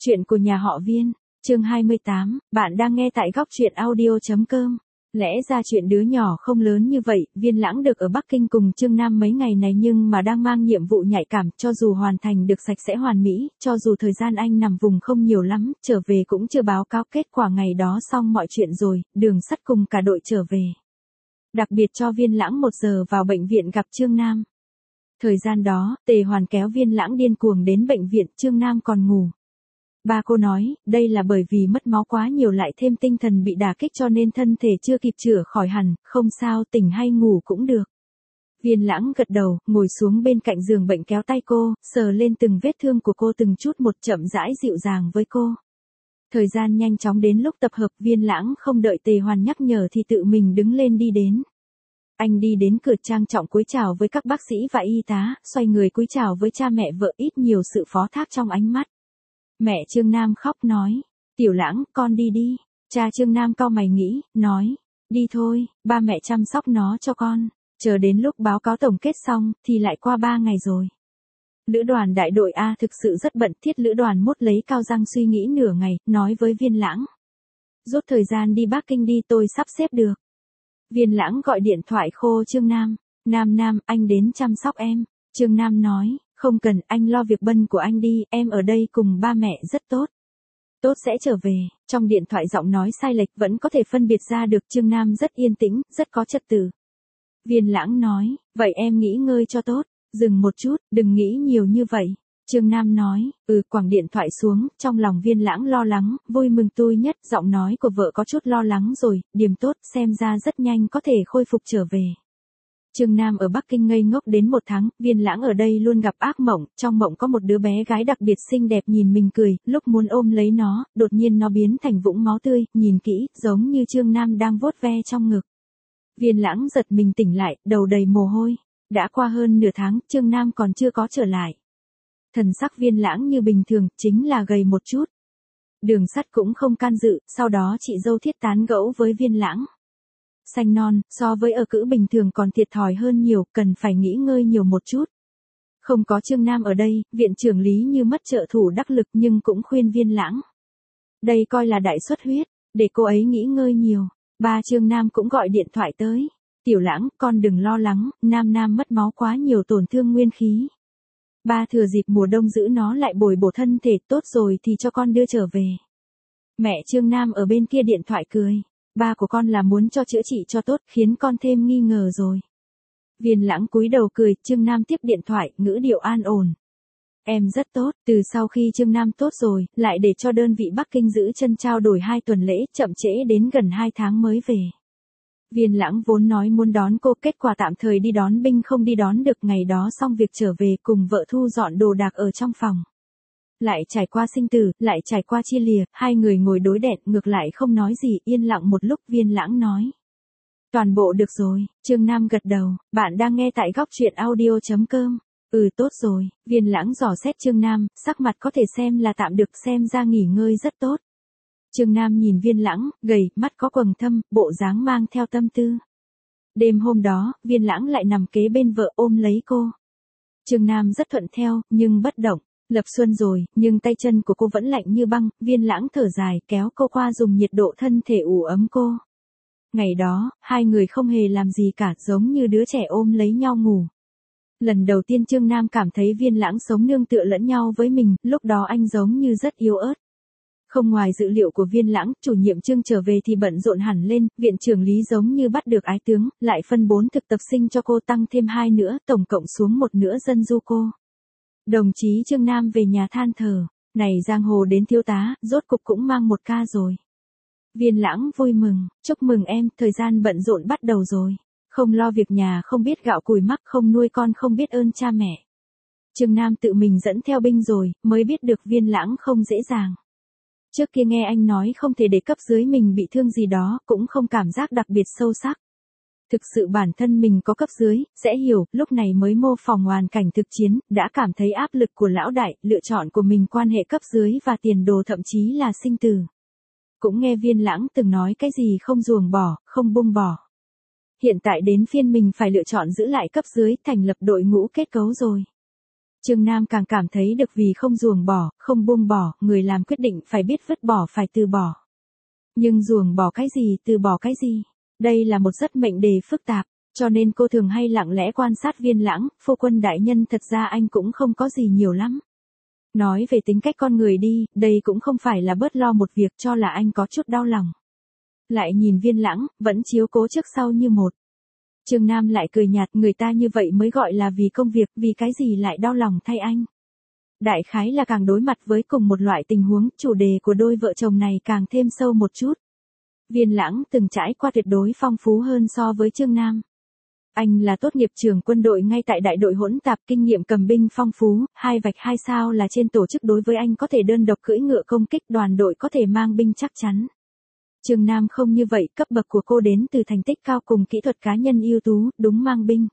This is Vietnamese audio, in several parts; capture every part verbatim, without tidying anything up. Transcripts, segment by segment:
Chuyện của nhà họ Viên, chương hai mươi tám, bạn đang nghe tại góc truyện audio.com. Lẽ ra chuyện đứa nhỏ không lớn như vậy, Viên Lãng được ở Bắc Kinh cùng Trương Nam mấy ngày này nhưng mà đang mang nhiệm vụ nhạy cảm, cho dù hoàn thành được sạch sẽ hoàn mỹ, cho dù thời gian anh nằm vùng không nhiều lắm, trở về cũng chưa báo cáo kết quả ngày đó xong mọi chuyện rồi, Đường Sắt cùng cả đội trở về. Đặc biệt cho Viên Lãng một giờ vào bệnh viện gặp Trương Nam. Thời gian đó, Tề Hoàn kéo Viên Lãng điên cuồng đến bệnh viện, Trương Nam còn ngủ. Ba cô nói, đây là bởi vì mất máu quá nhiều lại thêm tinh thần bị đả kích cho nên thân thể chưa kịp chữa khỏi hẳn, không sao, tỉnh hay ngủ cũng được. Viên Lãng gật đầu, ngồi xuống bên cạnh giường bệnh kéo tay cô, sờ lên từng vết thương của cô từng chút một, chậm rãi dịu dàng với cô. Thời gian nhanh chóng đến lúc tập hợp, Viên Lãng không đợi Tề Hoàn nhắc nhở thì tự mình đứng lên đi đến. Anh đi đến cửa trang trọng cúi chào với các bác sĩ và y tá, xoay người cúi chào với cha mẹ vợ, ít nhiều sự phó thác trong ánh mắt. Mẹ Trương Nam khóc nói, Tiểu Lãng, con đi đi. Cha Trương Nam cau mày nghĩ, nói, đi thôi, ba mẹ chăm sóc nó cho con. Chờ đến lúc báo cáo tổng kết xong, thì lại qua ba ngày rồi. Lữ đoàn đại đội A thực sự rất bận, Thiết lữ đoàn mốt lấy cao răng suy nghĩ nửa ngày, nói với Viên Lãng. Rút thời gian đi Bắc Kinh đi, tôi sắp xếp được. Viên Lãng gọi điện thoại khô Trương Nam, Nam Nam, anh đến chăm sóc em. Trương Nam nói, không cần, anh lo việc bân của anh đi, em ở đây cùng ba mẹ rất tốt. Tốt sẽ trở về. Trong điện thoại giọng nói sai lệch vẫn có thể phân biệt ra được Trương Nam rất yên tĩnh, rất có trật tự. Viên Lãng nói, vậy em nghỉ ngơi cho tốt, dừng một chút, đừng nghĩ nhiều như vậy. Trương Nam nói, ừ, quẳng điện thoại xuống, trong lòng Viên Lãng lo lắng, vui mừng tươi nhất, giọng nói của vợ có chút lo lắng rồi, điềm tốt, xem ra rất nhanh có thể khôi phục trở về. Trương Nam ở Bắc Kinh ngây ngốc đến một tháng, Viên Lãng ở đây luôn gặp ác mộng, trong mộng có một đứa bé gái đặc biệt xinh đẹp nhìn mình cười, lúc muốn ôm lấy nó, đột nhiên nó biến thành vũng máu tươi, nhìn kỹ, giống như Trương Nam đang vuốt ve trong ngực. Viên Lãng giật mình tỉnh lại, đầu đầy mồ hôi. Đã qua hơn nửa tháng, Trương Nam còn chưa có trở lại. Thần sắc Viên Lãng như bình thường, chính là gầy một chút. Đường Sắt cũng không can dự, sau đó chị dâu Thiết tán gẫu với Viên Lãng. Xanh non, so với ở cữ bình thường còn thiệt thòi hơn nhiều, cần phải nghỉ ngơi nhiều một chút. Không có Trương Nam ở đây, viện trưởng Lý như mất trợ thủ đắc lực nhưng cũng khuyên Viên Lãng. Đây coi là đại xuất huyết, để cô ấy nghỉ ngơi nhiều. Ba Trương Nam cũng gọi điện thoại tới. Tiểu Lãng, con đừng lo lắng, Nam Nam mất máu quá nhiều tổn thương nguyên khí. Ba thừa dịp mùa đông giữ nó lại bồi bổ thân thể, tốt rồi thì cho con đưa trở về. Mẹ Trương Nam ở bên kia điện thoại cười. Ba của con là muốn cho chữa trị cho tốt, khiến con thêm nghi ngờ rồi. Viên Lãng cúi đầu cười, Trương Nam tiếp điện thoại, ngữ điệu an ổn. Em rất tốt, từ sau khi Trương Nam tốt rồi, lại để cho đơn vị Bắc Kinh giữ chân trao đổi hai tuần lễ, chậm trễ đến gần hai tháng mới về. Viên Lãng vốn nói muốn đón cô, kết quả tạm thời đi đón binh không đi đón được, ngày đó xong việc trở về cùng vợ thu dọn đồ đạc ở trong phòng. Lại trải qua sinh tử, lại trải qua chia lìa, hai người ngồi đối đẹn, ngược lại không nói gì, yên lặng một lúc, Viên Lãng nói. Toàn bộ được rồi, Trương Nam gật đầu, bạn đang nghe tại góc truyện audio.com. Ừ, tốt rồi, Viên Lãng dò xét Trương Nam, sắc mặt có thể xem là tạm được, xem ra nghỉ ngơi rất tốt. Trương Nam nhìn Viên Lãng, gầy, mắt có quầng thâm, bộ dáng mang theo tâm tư. Đêm hôm đó, Viên Lãng lại nằm kế bên vợ ôm lấy cô. Trương Nam rất thuận theo, nhưng bất động. Lập xuân rồi, nhưng tay chân của cô vẫn lạnh như băng, Viên Lãng thở dài, kéo cô qua dùng nhiệt độ thân thể ủ ấm cô. Ngày đó, hai người không hề làm gì cả, giống như đứa trẻ ôm lấy nhau ngủ. Lần đầu tiên Trương Nam cảm thấy Viên Lãng sống nương tựa lẫn nhau với mình, lúc đó anh giống như rất yếu ớt. Không ngoài dự liệu của Viên Lãng, chủ nhiệm Trương trở về thì bận rộn hẳn lên, viện trưởng Lý giống như bắt được ái tướng, lại phân bốn thực tập sinh cho cô, tăng thêm hai nữa, tổng cộng xuống một nửa dân du cô. Đồng chí Trương Nam về nhà than thở, này giang hồ đến thiếu tá, rốt cục cũng mang một ca rồi. Viên Lãng vui mừng, chúc mừng em, thời gian bận rộn bắt đầu rồi. Không lo việc nhà, không biết gạo củi mắc, không nuôi con, không biết ơn cha mẹ. Trương Nam tự mình dẫn theo binh rồi, mới biết được Viên Lãng không dễ dàng. Trước kia nghe anh nói không thể để cấp dưới mình bị thương gì đó, cũng không cảm giác đặc biệt sâu sắc. Thực sự bản thân mình có cấp dưới, sẽ hiểu, lúc này mới mô phỏng hoàn cảnh thực chiến, đã cảm thấy áp lực của lão đại, lựa chọn của mình quan hệ cấp dưới và tiền đồ thậm chí là sinh tử. Cũng nghe Viên Lãng từng nói cái gì không ruồng bỏ, không buông bỏ. Hiện tại đến phiên mình phải lựa chọn giữ lại cấp dưới, thành lập đội ngũ kết cấu rồi. Trương Nam càng cảm thấy được vì không ruồng bỏ, không buông bỏ, người làm quyết định phải biết vứt bỏ phải từ bỏ. Nhưng ruồng bỏ cái gì, từ bỏ cái gì? Đây là một rất mệnh đề phức tạp, cho nên cô thường hay lặng lẽ quan sát Viên Lãng, phu quân đại nhân thật ra anh cũng không có gì nhiều lắm. Nói về tính cách con người đi, đây cũng không phải là bớt lo một việc cho là anh có chút đau lòng. Lại nhìn Viên Lãng, vẫn chiếu cố trước sau như một. Trương Nam lại cười nhạt, người ta như vậy mới gọi là vì công việc, vì cái gì lại đau lòng thay anh. Đại khái là càng đối mặt với cùng một loại tình huống, chủ đề của đôi vợ chồng này càng thêm sâu một chút. Viên Lãng từng trải qua tuyệt đối phong phú hơn so với Trương Nam. Anh là tốt nghiệp trưởng quân đội ngay tại đại đội hỗn tạp, kinh nghiệm cầm binh phong phú, hai vạch hai sao là trên tổ chức đối với anh có thể đơn độc cưỡi ngựa công kích, đoàn đội có thể mang binh chắc chắn. Trương Nam không như vậy, cấp bậc của cô đến từ thành tích cao cùng kỹ thuật cá nhân ưu tú, đúng mang binh.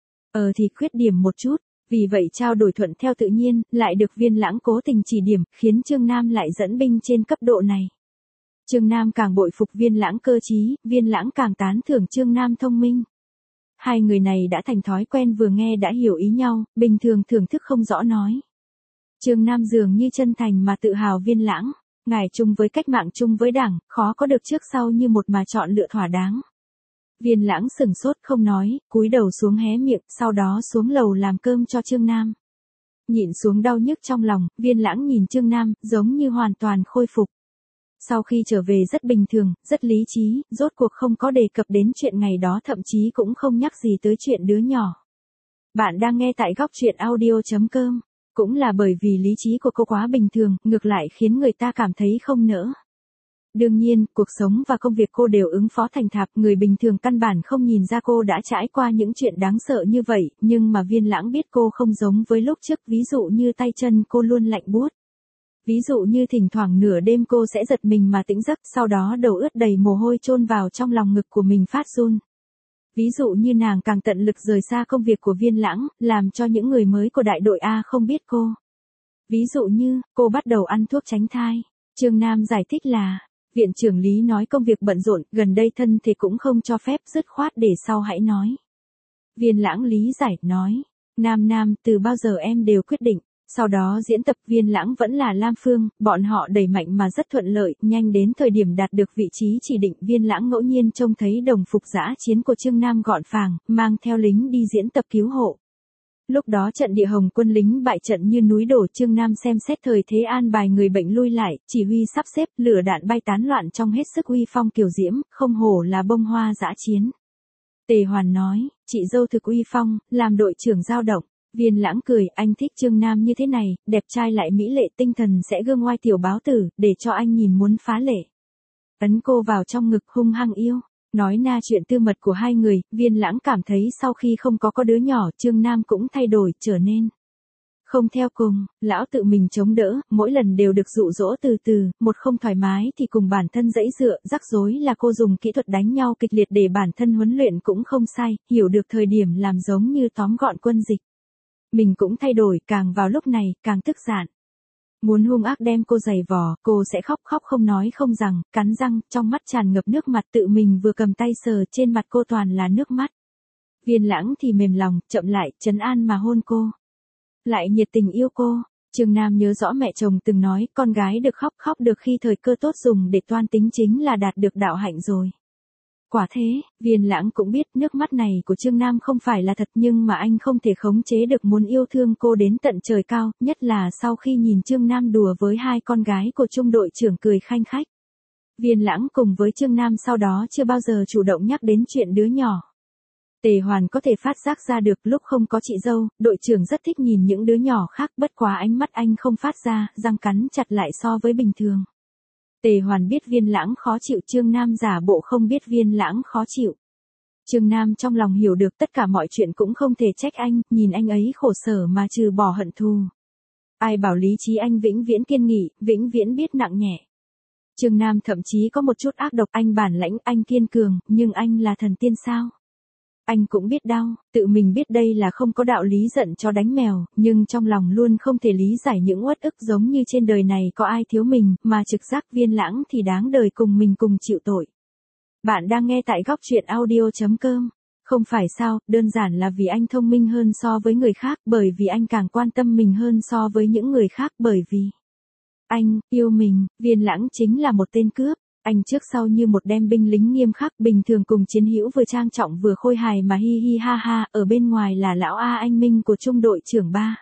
Ờ thì khuyết điểm một chút, vì vậy trao đổi thuận theo tự nhiên, lại được Viên Lãng cố tình chỉ điểm, khiến Trương Nam lại dẫn binh trên cấp độ này. Trương Nam càng bội phục Viên Lãng cơ trí, Viên Lãng càng tán thưởng Trương Nam thông minh. Hai người này đã thành thói quen vừa nghe đã hiểu ý nhau, bình thường thưởng thức không rõ nói. Trương Nam dường như chân thành mà tự hào Viên Lãng, ngài chung với cách mạng chung với đảng, khó có được trước sau như một mà chọn lựa thỏa đáng. Viên Lãng sừng sốt không nói, cúi đầu xuống hé miệng, sau đó xuống lầu làm cơm cho Trương Nam. Nhịn xuống đau nhức trong lòng, Viên Lãng nhìn Trương Nam, giống như hoàn toàn khôi phục. Sau khi trở về rất bình thường, rất lý trí, rốt cuộc không có đề cập đến chuyện ngày đó, thậm chí cũng không nhắc gì tới chuyện đứa nhỏ. Bạn đang nghe tại góc truyện audio chấm com. Cũng là bởi vì lý trí của cô quá bình thường, ngược lại khiến người ta cảm thấy không nỡ. Đương nhiên, cuộc sống và công việc cô đều ứng phó thành thạo, người bình thường căn bản không nhìn ra cô đã trải qua những chuyện đáng sợ như vậy, nhưng mà Viên Lãng biết cô không giống với lúc trước, ví dụ như tay chân cô luôn lạnh buốt. Ví dụ như thỉnh thoảng nửa đêm cô sẽ giật mình mà tỉnh giấc, sau đó đầu ướt đầy mồ hôi chôn vào trong lòng ngực của mình phát run. Ví dụ như nàng càng tận lực rời xa công việc của Viên Lãng, làm cho những người mới của đại đội A không biết cô. Ví dụ như, cô bắt đầu ăn thuốc tránh thai. Trương Nam giải thích là, viện trưởng Lý nói công việc bận rộn, gần đây thân thì cũng không cho phép, dứt khoát để sau hãy nói. Viên Lãng lý giải, nói, Nam Nam, từ bao giờ em đều quyết định. Sau đó diễn tập Viên Lãng vẫn là Lam Phương, bọn họ đẩy mạnh mà rất thuận lợi, nhanh đến thời điểm đạt được vị trí chỉ định, Viên Lãng ngẫu nhiên trông thấy đồng phục dã chiến của Trương Nam gọn phàng, mang theo lính đi diễn tập cứu hộ. Lúc đó trận địa Hồng quân lính bại trận như núi đổ, Trương Nam xem xét thời thế an bài người bệnh lui lại, chỉ huy sắp xếp, lửa đạn bay tán loạn trong hết sức uy phong kiều diễm, không hổ là bông hoa dã chiến. Tề Hoàn nói, chị dâu thực uy phong, làm đội trưởng dao động. Viên Lãng cười, anh thích Trương Nam như thế này, đẹp trai lại mỹ lệ, tinh thần sẽ gương oai tiểu báo tử, để cho anh nhìn muốn phá lệ. Ấn cô vào trong ngực hung hăng yêu, nói na chuyện tư mật của hai người, Viên Lãng cảm thấy sau khi không có có đứa nhỏ, Trương Nam cũng thay đổi, trở nên không theo cùng, lão tự mình chống đỡ, mỗi lần đều được dụ dỗ từ từ, một không thoải mái thì cùng bản thân dãy dựa, rắc rối là cô dùng kỹ thuật đánh nhau kịch liệt để bản thân huấn luyện cũng không sai, hiểu được thời điểm làm giống như tóm gọn quân dịch. Mình cũng thay đổi, càng vào lúc này, càng tức giận. Muốn hung ác đem cô giày vò, cô sẽ khóc khóc không nói không rằng, cắn răng, trong mắt tràn ngập nước mặt, tự mình vừa cầm tay sờ trên mặt cô toàn là nước mắt. Viên Lãng thì mềm lòng, chậm lại, trấn an mà hôn cô. Lại nhiệt tình yêu cô. Trương Nam nhớ rõ mẹ chồng từng nói, con gái được khóc khóc được khi thời cơ tốt dùng để toan tính chính là đạt được đạo hạnh rồi. Quả thế, Viên Lãng cũng biết nước mắt này của Trương Nam không phải là thật, nhưng mà anh không thể khống chế được muốn yêu thương cô đến tận trời cao, nhất là sau khi nhìn Trương Nam đùa với hai con gái của trung đội trưởng cười khanh khách. Viên Lãng cùng với Trương Nam sau đó chưa bao giờ chủ động nhắc đến chuyện đứa nhỏ. Tề Hoàn có thể phát giác ra được lúc không có chị dâu, đội trưởng rất thích nhìn những đứa nhỏ khác, bất quá ánh mắt anh không phát ra, răng cắn chặt lại so với bình thường. Tề Hoàn biết Viên Lãng khó chịu, Trương Nam giả bộ không biết Viên Lãng khó chịu. Trương Nam trong lòng hiểu được tất cả mọi chuyện cũng không thể trách anh, nhìn anh ấy khổ sở mà trừ bỏ hận thù. Ai bảo lý trí anh vĩnh viễn kiên nghị, vĩnh viễn biết nặng nhẹ. Trương Nam thậm chí có một chút ác độc, anh bản lãnh, anh kiên cường, nhưng anh là thần tiên sao? Anh cũng biết đau, tự mình biết đây là không có đạo lý giận cho đánh mèo, nhưng trong lòng luôn không thể lý giải những uất ức giống như trên đời này có ai thiếu mình, mà trực giác Viên Lãng thì đáng đời cùng mình cùng chịu tội. Bạn đang nghe tại góc truyện audio chấm com. Không phải sao, đơn giản là vì anh thông minh hơn so với người khác, bởi vì anh càng quan tâm mình hơn so với những người khác, bởi vì anh yêu mình. Viên Lãng chính là một tên cướp. Anh trước sau như một đem binh lính nghiêm khắc, bình thường cùng chiến hữu vừa trang trọng vừa khôi hài mà hi hi ha ha, ở bên ngoài là lão A anh minh của trung đội trưởng ba.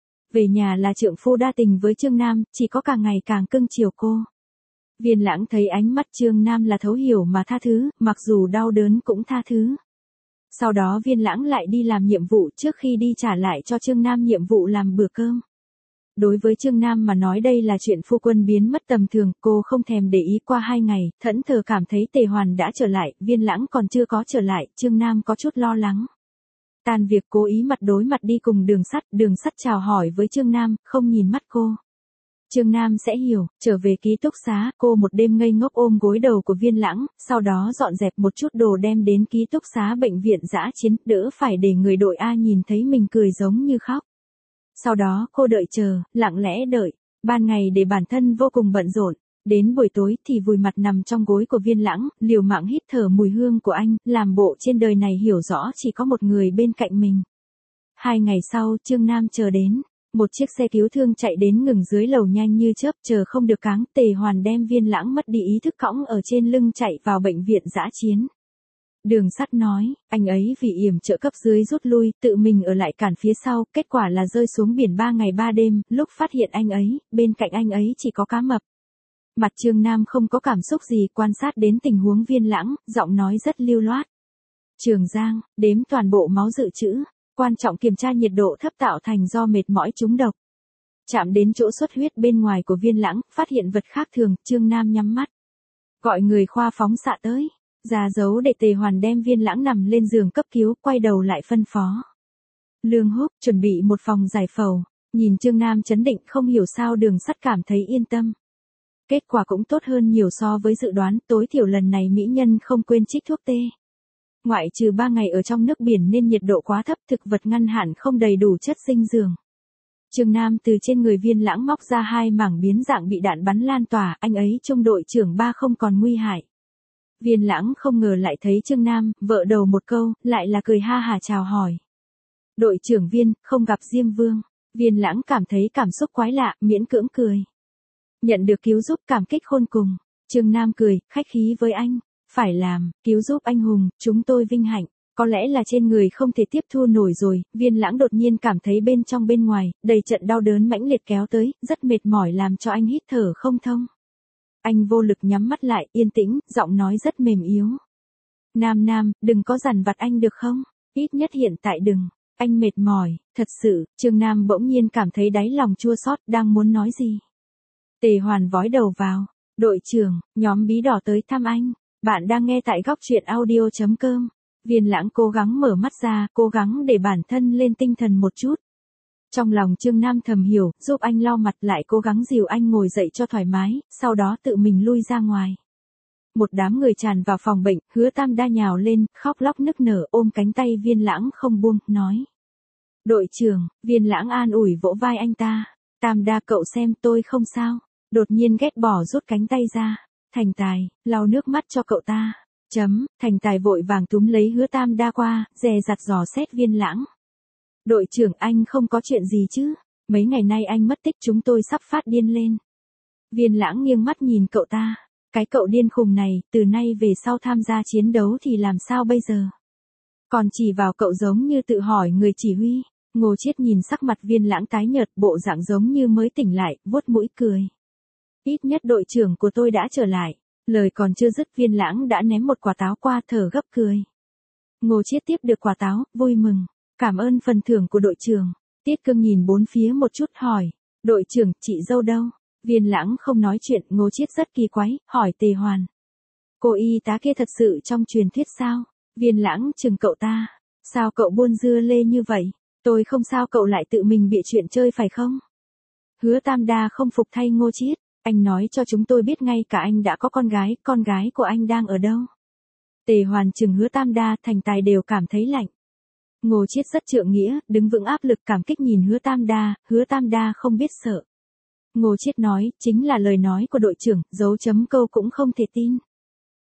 Về nhà là trượng phu đa tình với Trương Nam, chỉ có càng ngày càng cưng chiều cô. Viên Lãng thấy ánh mắt Trương Nam là thấu hiểu mà tha thứ, mặc dù đau đớn cũng tha thứ. Sau đó Viên Lãng lại đi làm nhiệm vụ trước khi đi trả lại cho Trương Nam nhiệm vụ làm bữa cơm. Đối với Trương Nam mà nói đây là chuyện phu quân biến mất tầm thường, cô không thèm để ý. Qua hai ngày, thẫn thờ cảm thấy Tề Hoàn đã trở lại, Viên Lãng còn chưa có trở lại, Trương Nam có chút lo lắng. Tan việc cố ý mặt đối mặt đi cùng Đường Sắt, Đường Sắt chào hỏi với Trương Nam, không nhìn mắt cô. Trương Nam sẽ hiểu, trở về ký túc xá, cô một đêm ngây ngốc ôm gối đầu của Viên Lãng, sau đó dọn dẹp một chút đồ đem đến ký túc xá bệnh viện dã chiến, đỡ phải để người đội A nhìn thấy mình cười giống như khóc. Sau đó cô đợi chờ, lặng lẽ đợi, ban ngày để bản thân vô cùng bận rộn, đến buổi tối thì vùi mặt nằm trong gối của Viên Lãng, liều mạng hít thở mùi hương của anh, làm bộ trên đời này hiểu rõ chỉ có một người bên cạnh mình. Hai ngày sau, Trương Nam chờ đến. Một chiếc xe cứu thương chạy đến ngừng dưới lầu nhanh như chớp, chờ không được cáng, Tề Hoàn đem Viên Lãng mất đi ý thức cõng ở trên lưng chạy vào bệnh viện dã chiến. Đường Sắt nói, anh ấy vì yểm trợ cấp dưới rút lui, tự mình ở lại cản phía sau, kết quả là rơi xuống biển ba ngày ba đêm, lúc phát hiện anh ấy, bên cạnh anh ấy chỉ có cá mập. Mặt Trương Nam không có cảm xúc gì, quan sát đến tình huống Viên Lãng, giọng nói rất lưu loát. Trường Giang, đếm toàn bộ máu dự trữ. Quan trọng kiểm tra nhiệt độ thấp tạo thành do mệt mỏi trúng độc. Chạm đến chỗ xuất huyết bên ngoài của Viên Lãng, phát hiện vật khác thường, Trương Nam nhắm mắt. Gọi người khoa phóng xạ tới. Ra dấu để Tề Hoàn đem Viên Lãng nằm lên giường cấp cứu, quay đầu lại phân phó. Lương Húc, chuẩn bị một phòng giải phẫu. Nhìn Trương Nam chấn định, không hiểu sao Đường Sắt cảm thấy yên tâm. Kết quả cũng tốt hơn nhiều so với dự đoán, tối thiểu lần này mỹ nhân không quên trích thuốc tê. Ngoại trừ ba ngày ở trong nước biển nên nhiệt độ quá thấp, thực vật ngăn hạn không đầy đủ chất dinh dưỡng. Trương Nam từ trên người Viên Lãng móc ra hai mảng biến dạng bị đạn bắn lan tỏa, anh ấy trung đội trưởng ba không còn nguy hại. Viên Lãng không ngờ lại thấy Trương Nam, vợ đầu một câu, lại là cười ha hả chào hỏi. Đội trưởng Viên, không gặp Diêm Vương. Viên Lãng cảm thấy cảm xúc quái lạ, miễn cưỡng cười. Nhận được cứu giúp cảm kích khôn cùng. Trương Nam cười, khách khí với anh. Phải làm, cứu giúp anh hùng, chúng tôi vinh hạnh. Có lẽ là trên người không thể tiếp thu nổi rồi, Viên Lãng đột nhiên cảm thấy bên trong bên ngoài, đầy trận đau đớn mãnh liệt kéo tới, rất mệt mỏi làm cho anh hít thở không thông. Anh vô lực nhắm mắt lại, yên tĩnh, giọng nói rất mềm yếu. Nam Nam, đừng có dằn vặt anh được không? Ít nhất hiện tại đừng. Anh mệt mỏi, thật sự. Trương Nam bỗng nhiên cảm thấy đáy lòng chua xót, đang muốn nói gì. Tề Hoàn vói đầu vào. Đội trưởng, nhóm bí đỏ tới thăm anh. Bạn đang nghe tại góc truyện audio chấm com. Viên Lãng cố gắng mở mắt ra, cố gắng để bản thân lên tinh thần một chút. Trong lòng Trương Nam thầm hiểu, giúp anh lau mặt lại cố gắng dìu anh ngồi dậy cho thoải mái, sau đó tự mình lui ra ngoài. Một đám người tràn vào phòng bệnh, Hứa Tam Đa nhào lên, khóc lóc nức nở ôm cánh tay Viên Lãng không buông, nói. Đội trưởng, Viên Lãng an ủi vỗ vai anh ta. Tam Đa cậu xem tôi không sao. Đột nhiên ghét bỏ rút cánh tay ra. Thành Tài, lau nước mắt cho cậu ta. Chấm, Thành Tài vội vàng túm lấy Hứa Tam Đa qua, dè dặt dò xét Viên Lãng. Đội trưởng anh không có chuyện gì chứ? Mấy ngày nay anh mất tích chúng tôi sắp phát điên lên. Viên Lãng nghiêng mắt nhìn cậu ta. Cái cậu điên khùng này, từ nay về sau tham gia chiến đấu thì làm sao bây giờ? Còn chỉ vào cậu giống như tự hỏi người chỉ huy. Ngô Chiết nhìn sắc mặt Viên Lãng tái nhợt, bộ dạng giống như mới tỉnh lại, vuốt mũi cười. Ít nhất đội trưởng của tôi đã trở lại. Lời còn chưa dứt Viên Lãng đã ném một quả táo qua, thở gấp cười. Ngô Chiết tiếp được quả táo, vui mừng. Cảm ơn phần thưởng của đội trưởng. Tiết Cương nhìn bốn phía một chút hỏi. Đội trưởng, chị dâu đâu? Viên Lãng không nói chuyện, Ngô Chiết rất kỳ quái, hỏi Tề Hoàn. Cô y tá kia thật sự trong truyền thuyết sao? Viên Lãng chừng cậu ta. Sao cậu buôn dưa lê như vậy? Tôi không sao cậu lại tự mình bịa chuyện chơi phải không? Hứa Tam Đa không phục thay Ngô Chiết. Anh nói cho chúng tôi biết ngay cả anh đã có con gái, con gái của anh đang ở đâu? Tề Hoàn chừng Hứa Tam Đa, Thành Tài đều cảm thấy lạnh. Ngô Chiết rất trượng nghĩa, đứng vững áp lực cảm kích nhìn Hứa Tam Đa, Hứa Tam Đa không biết sợ. Ngô Chiết nói, chính là lời nói của đội trưởng, dấu chấm câu cũng không thể tin.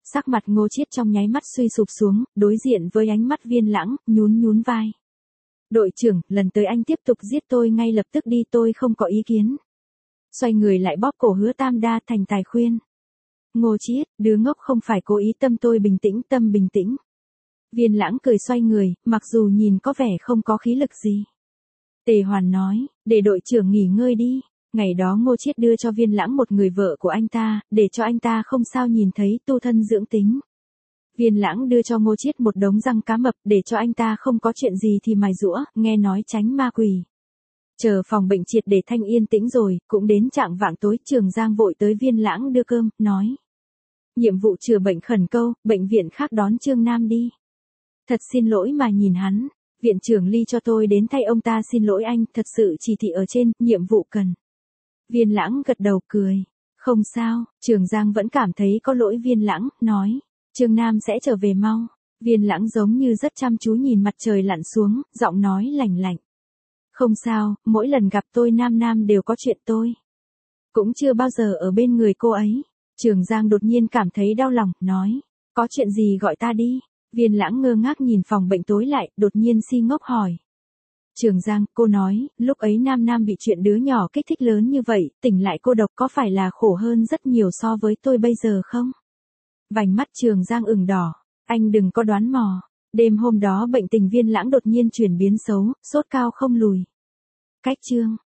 Sắc mặt Ngô Chiết trong nháy mắt suy sụp xuống, đối diện với ánh mắt Viên Lãng, nhún nhún vai. Đội trưởng, lần tới anh tiếp tục giết tôi ngay lập tức đi, tôi không có ý kiến. Xoay người lại bóp cổ Hứa Tam Đa thành tài khuyên. Ngô Chiết, đứa ngốc không phải cố ý, tâm tôi bình tĩnh, tâm bình tĩnh. Viên Lãng cười xoay người, mặc dù nhìn có vẻ không có khí lực gì. Tề Hoàn nói, để đội trưởng nghỉ ngơi đi. Ngày đó Ngô Chiết đưa cho Viên Lãng một người vợ của anh ta, để cho anh ta không sao nhìn thấy, tu thân dưỡng tính. Viên Lãng đưa cho Ngô Chiết một đống răng cá mập để cho anh ta không có chuyện gì thì mài giũa, nghe nói tránh ma quỷ. Chờ phòng bệnh triệt để thanh yên tĩnh rồi, cũng đến trạng vạng tối, Trường Giang vội tới Viên Lãng đưa cơm, nói. Nhiệm vụ chữa bệnh khẩn câu, bệnh viện khác đón Trương Nam đi. Thật xin lỗi mà nhìn hắn, viện trưởng Ly cho tôi đến thay ông ta xin lỗi anh, thật sự chỉ thị ở trên, nhiệm vụ cần. Viên Lãng gật đầu cười. Không sao, Trường Giang vẫn cảm thấy có lỗi Viên Lãng, nói. Trương Nam sẽ trở về mau. Viên Lãng giống như rất chăm chú nhìn mặt trời lặn xuống, giọng nói lạnh lạnh. Không sao, mỗi lần gặp tôi Nam Nam đều có chuyện tôi. Cũng chưa bao giờ ở bên người cô ấy. Trường Giang đột nhiên cảm thấy đau lòng, nói. Có chuyện gì gọi ta đi. Viên Lãng ngơ ngác nhìn phòng bệnh tối lại, đột nhiên si ngốc hỏi. Trường Giang, cô nói, lúc ấy Nam Nam bị chuyện đứa nhỏ kích thích lớn như vậy, tỉnh lại cô độc có phải là khổ hơn rất nhiều so với tôi bây giờ không? Vành mắt Trường Giang ửng đỏ, anh đừng có đoán mò. Đêm hôm đó bệnh tình Viên Lãng đột nhiên chuyển biến xấu, sốt cao không lùi. Cách chương